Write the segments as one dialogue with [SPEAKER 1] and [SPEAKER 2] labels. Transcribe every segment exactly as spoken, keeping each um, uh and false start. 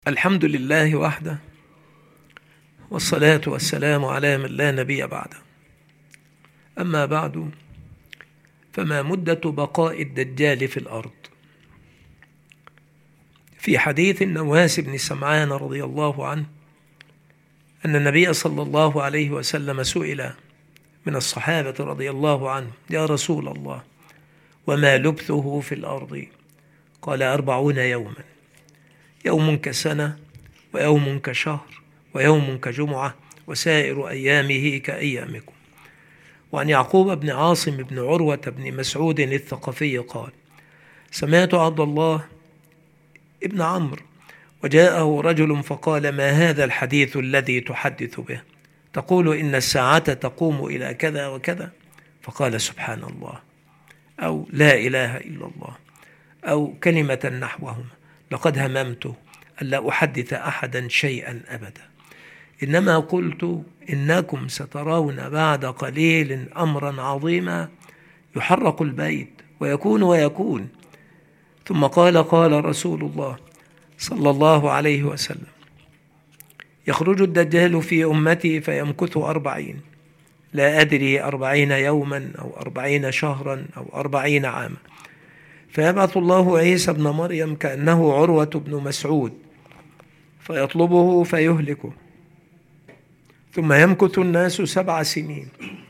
[SPEAKER 1] الحمد لله وحده، والصلاة والسلام على من لا نبي بعده. أما بعد، فما مدة بقاء الدجال في الأرض؟ في حديث النواس بن سمعان رضي الله عنه أن النبي صلى الله عليه وسلم سئل من الصحابة رضي الله عنه: يا رسول الله، وما لبثه في الأرض؟ قال: أربعون يوما، يوم كسنة، ويوم كشهر، ويوم كجمعة، وسائر أيامه كأيامكم. وعن يعقوب بن عاصم بن عروة بن مسعود الثقفي قال: سمعت عبد الله ابن عمرو وجاءه رجل فقال: ما هذا الحديث الذي تحدث به؟ تقول إن الساعة تقوم إلى كذا وكذا. فقال: سبحان الله، أو لا إله إلا الله، أو كلمة نحوهما. لقد هممت ألا أحدث أحدا شيئا أبدا، إنما قلت إنكم سترون بعد قليل أمرا عظيما يحرق البيت ويكون ويكون. ثم قال: قال رسول الله صلى الله عليه وسلم: يخرج الدجال في أمتي فيمكث أربعين، لا أدري أربعين يوما أو أربعين شهرا أو أربعين عاما، فيبعث الله عيسى ابن مريم كأنه عروة بن مسعود فيطلبه فيهلكه، ثم يمكث الناس سبع سنين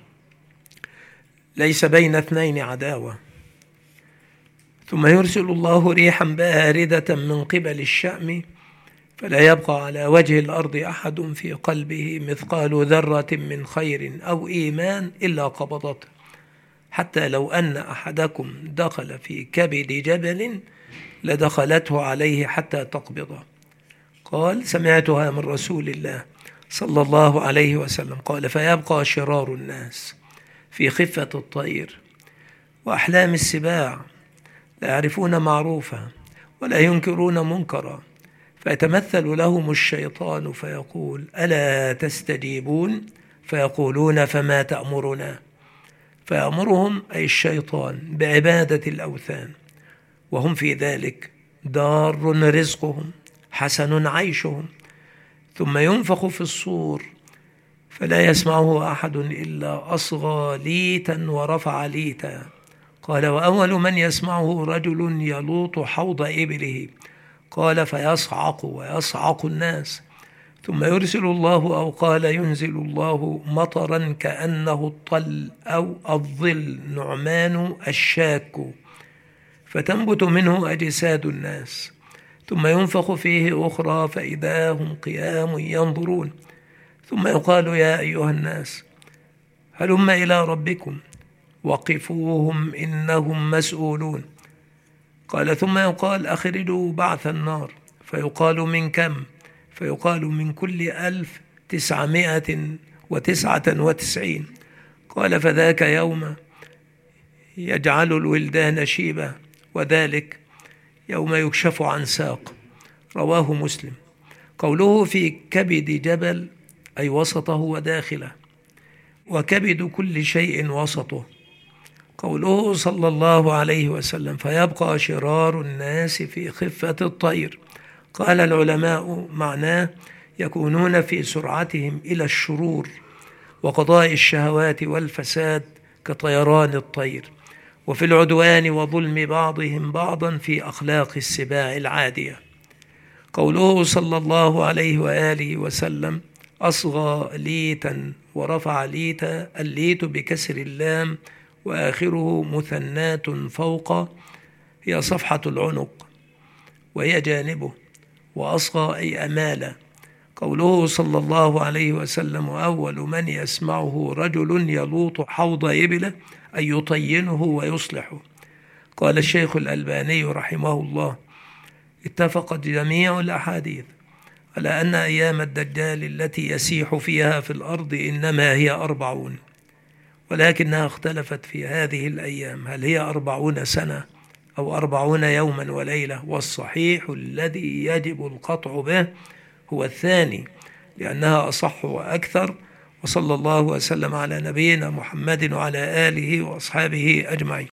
[SPEAKER 1] ليس بين اثنين عداوة، ثم يرسل الله ريحا باردة من قبل الشأم، فلا يبقى على وجه الأرض أحد في قلبه مثقال ذرة من خير أو إيمان إلا قبضته، حتى لو أن أحدكم دخل في كبد جبل لدخلته عليه حتى تقبضه. قال: سمعتها من رسول الله صلى الله عليه وسلم قال: فيبقى شرار الناس في خفة الطير وأحلام السباع، لا يعرفون معروفا ولا ينكرون منكرا، فيتمثل لهم الشيطان فيقول: ألا تستجيبون؟ فيقولون: فما تأمرنا؟ فيأمرهم أي الشيطان بعبادة الأوثان، وهم في ذلك دار رزقهم حسن عيشهم. ثم ينفخ في الصور فلا يسمعه أحد إلا أصغى ليتا ورفع ليتا. قال: وأول من يسمعه رجل يلوط حوض إبله. قال: فيصعق ويصعق الناس، ثم يرسل الله أو قال ينزل الله مطرا كأنه الطل أو الظل نعمان الشاك، فتنبت منه أجساد الناس، ثم ينفخ فيه أخرى فإذا هم قيام ينظرون، ثم يقال: يا أيها الناس هلم إلى ربكم وقفوهم إنهم مسؤولون. قال: ثم يقال: أخرجوا بعث النار، فيقال: من كم؟ فيقال: من كل ألف تسعمائة وتسعة وتسعين. قال: فذاك يوم يجعل الولدان شيبة، وذلك يوم يكشف عن ساق. رواه مسلم. قوله في كبد جبل أي وسطه وداخله، وكبد كل شيء وسطه. قوله صلى الله عليه وسلم: فيبقى شرار الناس في خفة الطير. قال العلماء: معناه يكونون في سرعتهم إلى الشرور وقضاء الشهوات والفساد كطيران الطير، وفي العدوان وظلم بعضهم بعضا في أخلاق السباع العادية. قوله صلى الله عليه وآله وسلم: أصغى ليتا ورفع ليتا، الليت بكسر اللام وآخره مثنات فوق، هي صفحة العنق وهي جانبه، وأصغى أي أمالة. قوله صلى الله عليه وسلم: وأول من يسمعه رجل يلوط حوض إبله، أي يطينه ويصلحه. قال الشيخ الألباني رحمه الله: اتفقت جميع الأحاديث على أن أيام الدجال التي يسيح فيها في الأرض إنما هي أربعون، ولكنها اختلفت في هذه الأيام، هل هي أربعون سنة أو أربعون يوما وليلة؟ والصحيح الذي يجب القطع به هو الثاني، لأنها أصح وأكثر. وصلى الله وسلم على نبينا محمد وعلى آله وأصحابه أجمعين.